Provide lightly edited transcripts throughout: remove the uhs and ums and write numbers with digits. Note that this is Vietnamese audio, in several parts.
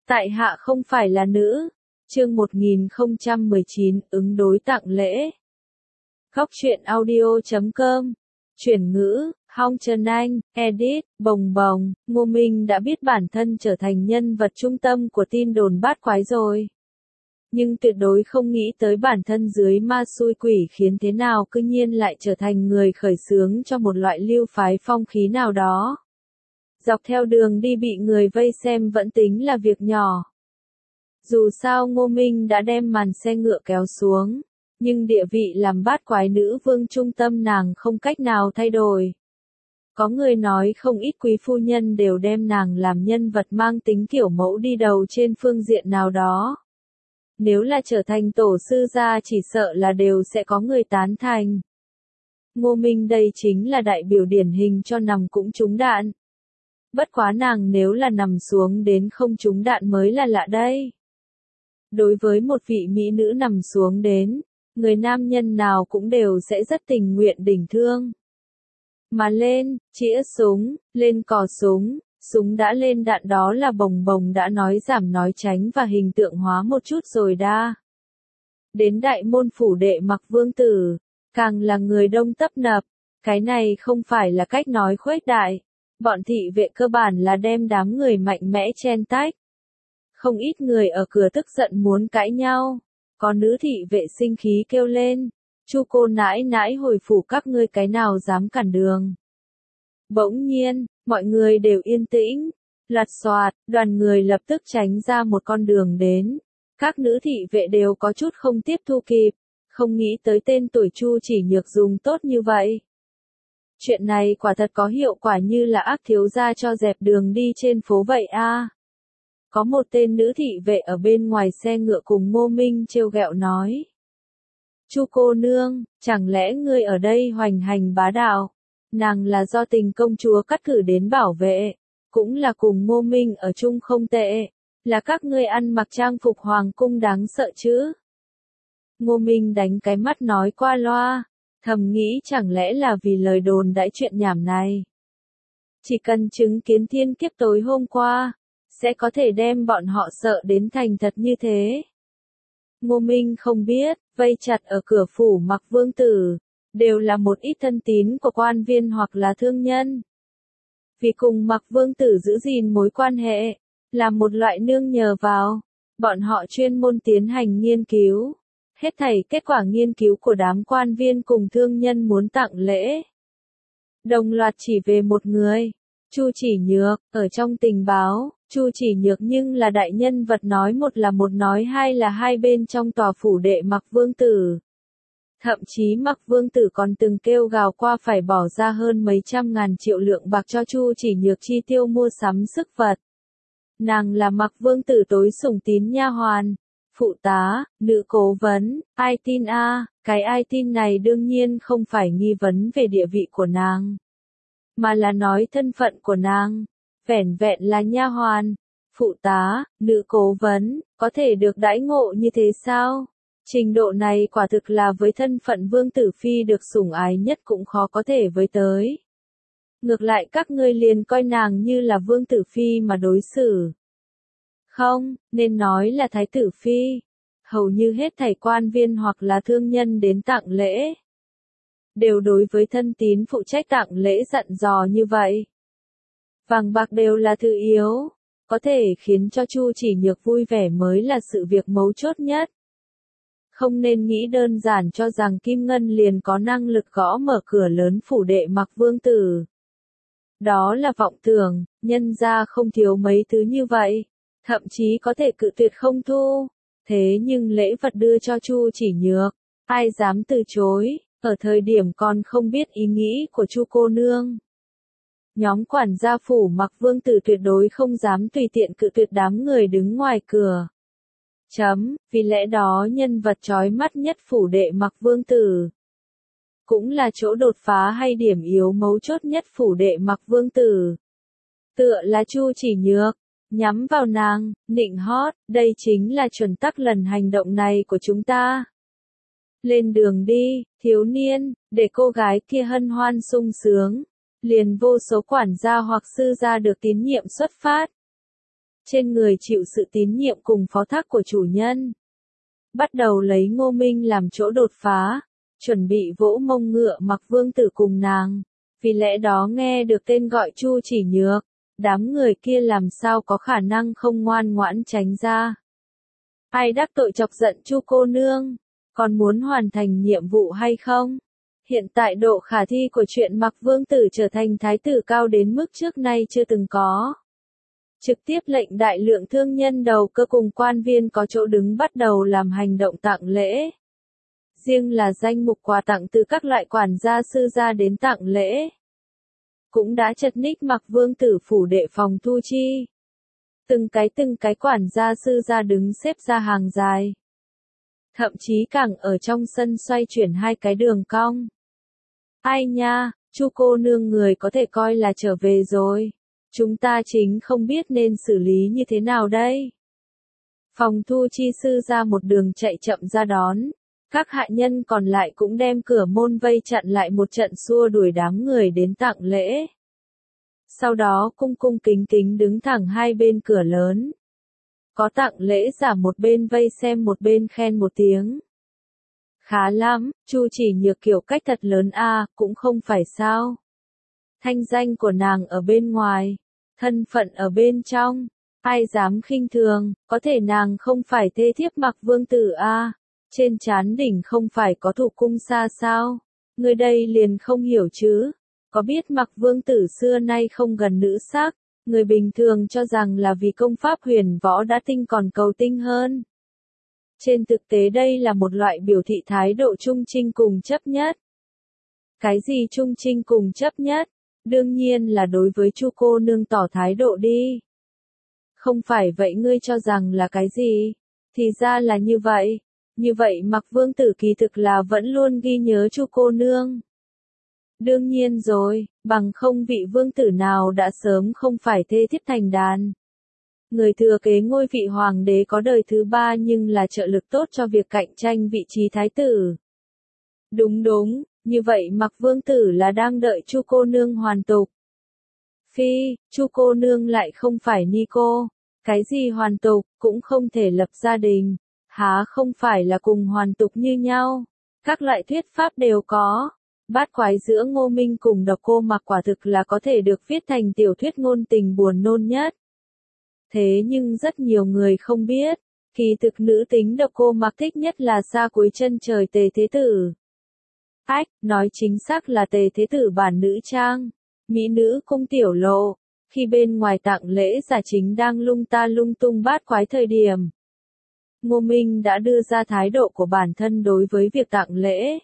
Tại hạ không phải là nữ. Chương 1019 ứng đối tặng lễ. Góc truyện audio.com. Chuyển ngữ, Hong Trần Anh, edit, bồng bồng, Ngô Minh đã biết bản thân trở thành nhân vật trung tâm của tin đồn bát quái rồi. Nhưng tuyệt đối không nghĩ tới bản thân dưới ma xui quỷ khiến thế nào cư nhiên lại trở thành người khởi xướng cho một loại lưu phái phong khí nào đó. Dọc theo đường đi bị người vây xem vẫn tính là việc nhỏ. Dù sao Ngô Minh đã đem màn xe ngựa kéo xuống, nhưng địa vị làm bát quái nữ vương trung tâm nàng không cách nào thay đổi. Có người nói không ít quý phu nhân đều đem nàng làm nhân vật mang tính kiểu mẫu đi đầu trên phương diện nào đó. Nếu là trở thành tổ sư gia chỉ sợ là đều sẽ có người tán thành. Ngô Minh đây chính là đại biểu điển hình cho nằm cũng trúng đạn. Bất quá nàng nếu là nằm xuống đến không trúng đạn mới là lạ đây. Đối với một vị mỹ nữ nằm xuống đến, người nam nhân nào cũng đều sẽ rất tình nguyện đỉnh thương. Mà lên, chĩa súng, lên cò súng, súng đã lên đạn đó là bồng bồng đã nói giảm nói tránh và hình tượng hóa một chút rồi đa. Đến đại môn phủ đệ mặc vương tử, càng là người đông tấp nập, cái này không phải là cách nói khuếch đại. Bọn thị vệ cơ bản là đem đám người mạnh mẽ chen tách. Không ít người ở cửa tức giận muốn cãi nhau. Có nữ thị vệ sinh khí kêu lên. Chu cô nãi nãi hồi phủ các ngươi cái nào dám cản đường. Bỗng nhiên, mọi người đều yên tĩnh. Lật xoạt, đoàn người lập tức tránh ra một con đường đến. Các nữ thị vệ đều có chút không tiếp thu kịp. Không nghĩ tới tên tuổi Chu Chỉ Nhược dùng tốt như vậy. Chuyện này quả thật có hiệu quả như là ác thiếu gia cho dẹp đường đi trên phố vậy a. Có một tên nữ thị vệ ở bên ngoài xe ngựa cùng Ngô Minh trêu ghẹo nói. Chu cô nương, chẳng lẽ ngươi ở đây hoành hành bá đạo? Nàng là do Tình công chúa cắt cử đến bảo vệ, cũng là cùng Ngô Minh ở chung không tệ, là các ngươi ăn mặc trang phục hoàng cung đáng sợ chứ? Ngô Minh đánh cái mắt nói qua loa. Thầm nghĩ chẳng lẽ là vì lời đồn đãi chuyện nhảm này. Chỉ cần chứng kiến thiên kiếp tối hôm qua, sẽ có thể đem bọn họ sợ đến thành thật như thế. Ngô Minh không biết, vây chặt ở cửa phủ mặc vương tử, đều là một ít thân tín của quan viên hoặc là thương nhân. Vì cùng mặc vương tử giữ gìn mối quan hệ, là một loại nương nhờ vào, bọn họ chuyên môn tiến hành nghiên cứu. Hết thảy kết quả nghiên cứu của đám quan viên cùng thương nhân muốn tặng lễ. Đồng loạt chỉ về một người, Chu Chỉ Nhược, ở trong tình báo, Chu Chỉ Nhược nhưng là đại nhân vật nói một là một nói hai là hai bên trong tòa phủ đệ mặc vương tử. Thậm chí mặc vương tử còn từng kêu gào qua phải bỏ ra hơn mấy trăm ngàn triệu lượng bạc cho Chu Chỉ Nhược chi tiêu mua sắm sức vật. Nàng là mặc vương tử tối sủng tín nha hoàn. Phụ tá, nữ cố vấn, ai tin a? Cái ai tin này đương nhiên không phải nghi vấn về địa vị của nàng, mà là nói thân phận của nàng, vẻn vẹn là nha hoàn, phụ tá, nữ cố vấn, có thể được đãi ngộ như thế sao? Trình độ này quả thực là với thân phận vương tử phi được sủng ái nhất cũng khó có thể với tới. Ngược lại các ngươi liền coi nàng như là vương tử phi mà đối xử. Không, nên nói là thái tử phi. Hầu như hết thảy quan viên hoặc là thương nhân đến tặng lễ, đều đối với thân tín phụ trách tặng lễ dặn dò như vậy. Vàng bạc đều là thứ yếu, có thể khiến cho Chu Chỉ Nhược vui vẻ mới là sự việc mấu chốt nhất. Không nên nghĩ đơn giản cho rằng Kim Ngân liền có năng lực gõ mở cửa lớn phủ đệ mặc vương tử. Đó là vọng tưởng, nhân gia không thiếu mấy thứ như vậy. Thậm chí có thể cự tuyệt không thu. Thế nhưng lễ vật đưa cho Chu Chỉ Nhược, ai dám từ chối, ở thời điểm còn không biết ý nghĩ của Chu cô nương. Nhóm quản gia phủ mặc vương tử tuyệt đối không dám tùy tiện cự tuyệt đám người đứng ngoài cửa. Vì lẽ đó nhân vật chói mắt nhất phủ đệ mặc vương tử. Cũng là chỗ đột phá hay điểm yếu mấu chốt nhất phủ đệ mặc vương tử. Tựa là Chu Chỉ Nhược. Nhắm vào nàng, nịnh hót, đây chính là chuẩn tắc lần hành động này của chúng ta. Lên đường đi, thiếu niên, để cô gái kia hân hoan sung sướng. Liền vô số quản gia hoặc sư gia được tín nhiệm xuất phát. trên người chịu sự tín nhiệm cùng phó thác của chủ nhân. Bắt đầu lấy Ngô Minh làm chỗ đột phá, chuẩn bị vỗ mông ngựa Mặc Vương Tử cùng nàng. Vì lẽ đó nghe được tên gọi Chu Chỉ Nhược, đám người kia làm sao có khả năng không ngoan ngoãn tránh ra. Ai đắc tội chọc giận Chu cô nương, còn muốn hoàn thành nhiệm vụ hay không? Hiện tại độ khả thi của chuyện Mặc Vương Tử trở thành thái tử cao đến mức trước nay chưa từng có. Trực tiếp lệnh đại lượng thương nhân đầu cơ cùng quan viên có chỗ đứng bắt đầu làm hành động tặng lễ. Riêng là danh mục quà tặng từ các loại quản gia sư gia đến tặng lễ, cũng đã chật ních Mặc Vương Tử phủ đệ phòng thu chi. Từng cái quản gia sư gia đứng xếp ra hàng dài. Thậm chí càng ở trong sân xoay chuyển hai cái đường cong. Ai nha, Chu cô nương người có thể coi là trở về rồi. Chúng ta chính không biết nên xử lý như thế nào đây. Phòng thu chi sư ra một đường chạy chậm ra đón. Các hạ nhân còn lại cũng đem cửa môn vây chặn lại một trận xua đuổi đám người đến tặng lễ. Sau đó cung cung kính kính đứng thẳng hai bên cửa lớn. Có tặng lễ giả một bên vây xem một bên khen một tiếng. Khá lắm, Chu Chỉ Nhược kiểu cách thật lớn a, cũng không phải sao. Thanh danh của nàng ở bên ngoài, thân phận ở bên trong, ai dám khinh thường, có thể nàng không phải thê thiếp Mặc Vương Tử a, trên trán đỉnh không phải có thủ cung xa sao, người đây liền không hiểu chứ, có biết Mặc Vương Tử xưa nay không gần nữ sắc, người bình thường cho rằng là vì công pháp huyền võ đã tinh còn cầu tinh hơn. Trên thực tế đây là một loại biểu thị thái độ trung trinh cùng chấp nhất. Cái gì trung trinh cùng chấp nhất? Đương nhiên là đối với Chu cô nương tỏ thái độ đi. Không phải vậy ngươi cho rằng là cái gì? Thì ra là như vậy. Như vậy Mặc Vương Tử kỳ thực là vẫn luôn ghi nhớ Chu cô nương. Đương nhiên rồi, bằng không vị vương tử nào đã sớm không phải thê thiếp thành đàn. Người thừa kế ngôi vị hoàng đế có đời thứ ba nhưng là trợ lực tốt cho việc cạnh tranh vị trí thái tử. Đúng, như vậy Mặc Vương Tử là đang đợi Chu cô nương hoàn tục. Phi, Chu cô nương lại không phải ni cô, cái gì hoàn tục, cũng không thể lập gia đình, há không phải là cùng hoàn tục như nhau. Các loại thuyết pháp đều có. Bát quái giữa Ngô Minh cùng Độc Cô Mặc quả thực là có thể được viết thành tiểu thuyết ngôn tình buồn nôn nhất. Thế nhưng rất nhiều người không biết, kỳ thực nữ tính Độc Cô Mặc thích nhất là xa cuối chân trời Tề Thế Tử. Nói chính xác là Tề Thế Tử bản nữ trang, mỹ nữ cung tiểu lộ, khi bên ngoài tặng lễ giả chính đang lung ta lung tung bát quái thời điểm. Ngô Minh đã đưa ra thái độ của bản thân đối với việc tặng lễ.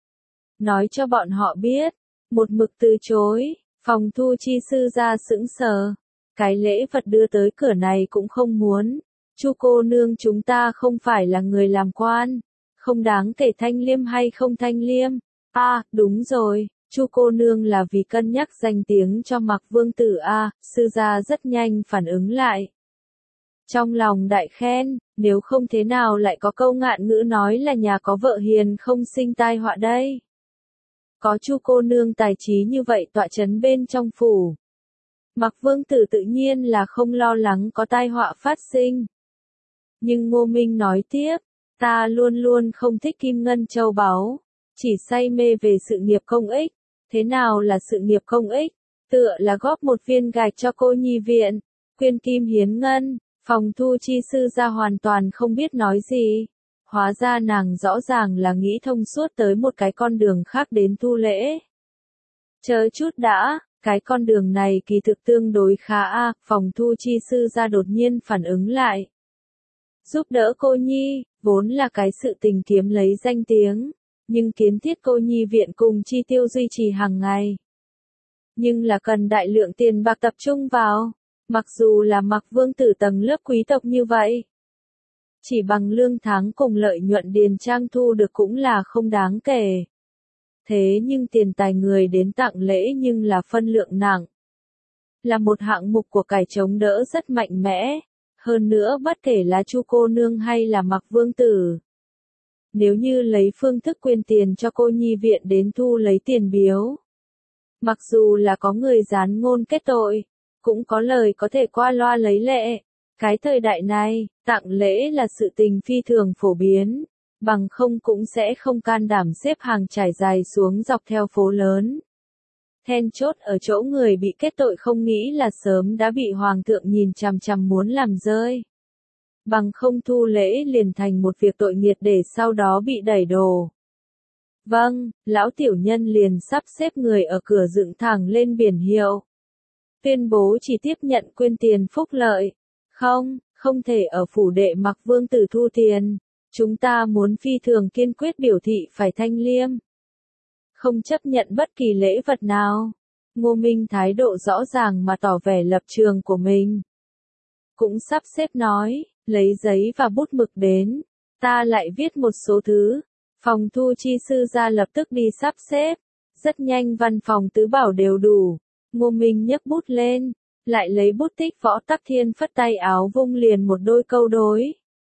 Nói cho bọn họ biết, một mực từ chối, phòng thu chi sư ra sững sờ. Cái lễ vật đưa tới cửa này cũng không muốn. Chu cô nương chúng ta không phải là người làm quan, không đáng kể thanh liêm hay không thanh liêm. Đúng rồi, Chu cô nương là vì cân nhắc danh tiếng cho Mặc Vương Tử sư gia rất nhanh phản ứng lại. Trong lòng đại khen, nếu không thế nào lại có câu ngạn ngữ nói là nhà có vợ hiền không sinh tai họa đây. Có Chu cô nương tài trí như vậy tọa chấn bên trong phủ. Mặc Vương Tử tự nhiên là không lo lắng có tai họa phát sinh. Nhưng Ngô Minh nói tiếp, ta luôn luôn không thích kim ngân châu báu, chỉ say mê về sự nghiệp công ích. Thế nào là sự nghiệp công ích? Tựa là góp một viên gạch cho cô nhi viện, quyên kim hiến ngân, phòng thu chi sư ra hoàn toàn không biết nói gì. Hóa ra nàng rõ ràng là nghĩ thông suốt tới một cái con đường khác đến thu lễ. Chờ chút đã, cái con đường này kỳ thực tương đối khá phòng thu chi sư ra đột nhiên phản ứng lại. Giúp đỡ cô nhi, vốn là cái sự tình kiếm lấy danh tiếng, nhưng kiến thiết cô nhi viện cùng chi tiêu duy trì hàng ngày. Nhưng là cần đại lượng tiền bạc tập trung vào, mặc dù là Mặc Vương Tử tầng lớp quý tộc như vậy. Chỉ bằng lương tháng cùng lợi nhuận điền trang thu được cũng là không đáng kể. Thế nhưng tiền tài người đến tặng lễ nhưng là phân lượng nặng. Là một hạng mục của cải chống đỡ rất mạnh mẽ. Hơn nữa bất kể là Chu cô nương hay là Mặc Vương Tử. Nếu như lấy phương thức quyên tiền cho cô nhi viện đến thu lấy tiền biếu. Mặc dù là có người gián ngôn kết tội, cũng có lời có thể qua loa lấy lệ. Cái thời đại này, tặng lễ là sự tình phi thường phổ biến, bằng không cũng sẽ không can đảm xếp hàng trải dài xuống dọc theo phố lớn. Then chốt ở chỗ người bị kết tội không nghĩ là sớm đã bị hoàng thượng nhìn chằm chằm muốn làm rơi. Bằng không thu lễ liền thành một việc tội nghiệt để sau đó bị đẩy đổ. Vâng, lão tiểu nhân liền sắp xếp người ở cửa dựng thẳng lên biển hiệu. Tuyên bố chỉ tiếp nhận quyên tiền phúc lợi. Không thể ở phủ đệ mặc vương tử thu tiền. Chúng ta muốn phi thường kiên quyết biểu thị phải thanh liêm. Không chấp nhận bất kỳ lễ vật nào. Ngô Minh thái độ rõ ràng mà tỏ vẻ lập trường của mình. Cũng sắp xếp nói, lấy giấy và bút mực đến. Ta lại viết một số thứ. Phòng thu chi sư ra lập tức đi sắp xếp. Rất nhanh văn phòng tứ bảo đều đủ. Ngô Minh nhấc bút lên. Lại lấy bút tích Võ Tắc Thiên phất tay áo vung liền một đôi câu đối.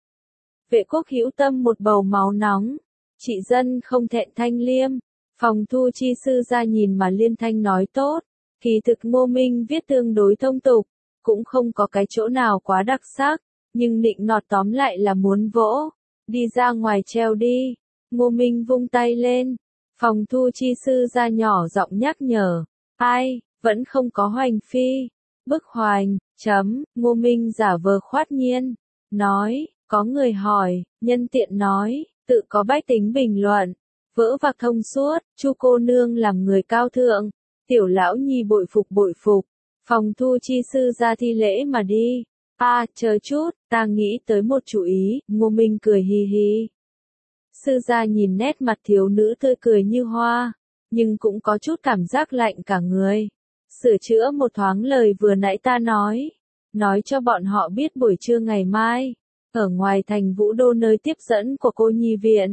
Vệ quốc hữu tâm một bầu máu nóng. Trị dân không thẹn thanh liêm. Phòng thu chi sư ra nhìn mà liên thanh nói tốt. Kỳ thực Ngô Minh viết tương đối thông tục. Cũng không có cái chỗ nào quá đặc sắc. Nhưng nịnh nọt tóm lại là muốn vỗ. Đi ra ngoài treo đi. Ngô Minh vung tay lên. Phòng thu chi sư ra nhỏ giọng nhắc nhở. Ai, vẫn không có hoành phi. Bức hoành, Ngô Minh giả vờ khoát nhiên. Nói, có người hỏi, nhân tiện nói, tự có bách tính bình luận. Vỡ vạc thông suốt, Chu cô nương làm người cao thượng. Tiểu lão nhi bội phục. Phòng thu chi sư ra thi lễ mà đi. Chờ chút, ta nghĩ tới một chủ ý. Ngô Minh cười hì hì. Sư gia nhìn nét mặt thiếu nữ tươi cười như hoa, nhưng cũng có chút cảm giác lạnh cả người. Sửa chữa một thoáng lời vừa nãy ta nói cho bọn họ biết buổi trưa ngày mai, ở ngoài thành Vũ Đô nơi tiếp dẫn của cô nhi viện.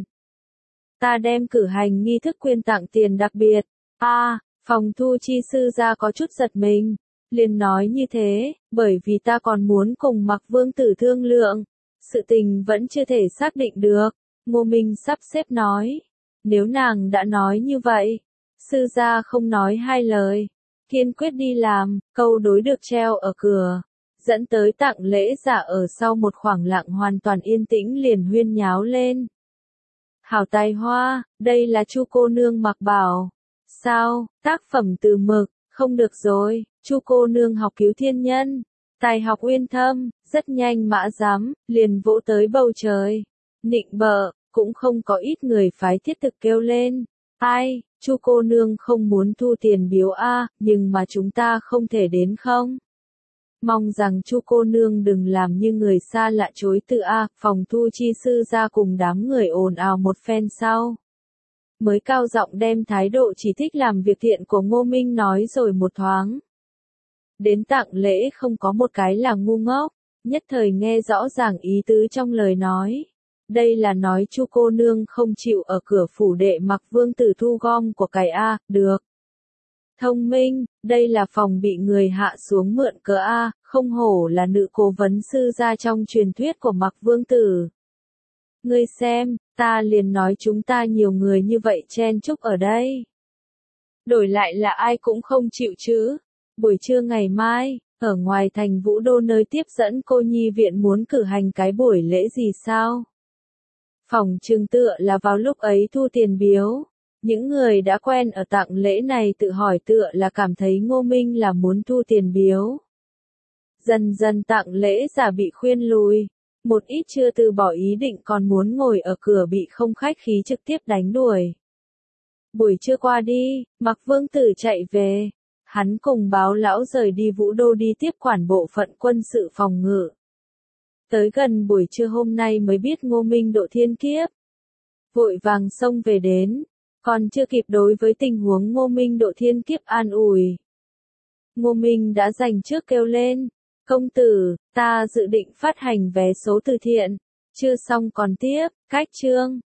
Ta đem cử hành nghi thức quyên tặng tiền đặc biệt. Phòng thu chi sư gia có chút giật mình, liền nói như thế, bởi vì ta còn muốn cùng Mặc Vương tử thương lượng. Sự tình vẫn chưa thể xác định được. Ngô Minh sắp xếp nói. Nếu nàng đã nói như vậy, sư gia không nói hai lời. Kiên quyết đi làm, câu đối được treo ở cửa. Dẫn tới tặng lễ giả ở sau một khoảng lặng hoàn toàn yên tĩnh liền huyên nháo lên. Hảo tài hoa, đây là Chu cô nương mặc bảo. Sao, tác phẩm từ mực, không được rồi, Chu cô nương học cứu thiên nhân. Tài học uyên thâm, rất nhanh mã giám, liền vỗ tới bầu trời. Nịnh bợ, cũng không có ít người phái thiết thực kêu lên. Ai, Chu cô nương không muốn thu tiền biếu nhưng mà chúng ta không thể đến không? Mong rằng Chu cô nương đừng làm như người xa lạ chối từ phòng thu chi sư ra cùng đám người ồn ào một phen sau. Mới cao giọng đem thái độ chỉ thích làm việc thiện của Ngô Minh nói rồi một thoáng. Đến tặng lễ không có một cái là ngu ngốc, nhất thời nghe rõ ràng ý tứ trong lời nói. Đây là nói Chu cô nương không chịu ở cửa phủ đệ Mặc Vương tử thu gom của cải được. Thông minh, đây là phòng bị người hạ xuống mượn cớ không hổ là nữ cố vấn sư gia trong truyền thuyết của Mặc Vương tử. Ngươi xem, ta liền nói chúng ta nhiều người như vậy chen chúc ở đây. Đổi lại là ai cũng không chịu chứ. Buổi trưa ngày mai, ở ngoài thành Vũ Đô nơi tiếp dẫn cô nhi viện muốn cử hành cái buổi lễ gì sao? Phòng trừng tựa là vào lúc ấy thu tiền biếu. Những người đã quen ở tặng lễ này tự hỏi tựa là cảm thấy Ngô Minh là muốn thu tiền biếu. Dần dần tặng lễ giả bị khuyên lùi. Một ít chưa từ bỏ ý định còn muốn ngồi ở cửa bị không khách khí trực tiếp đánh đuổi. Buổi trưa qua đi, Mặc Vương tử chạy về. Hắn cùng báo lão rời đi Vũ Đô đi tiếp quản bộ phận quân sự phòng ngự. Tới gần buổi trưa hôm nay mới biết Ngô Minh độ thiên kiếp. Vội vàng xông về đến. Còn chưa kịp đối với tình huống Ngô Minh độ thiên kiếp an ủi. Ngô Minh đã dành trước kêu lên. Công tử, ta dự định phát hành vé số từ thiện. Chưa xong còn tiếp, cách chương.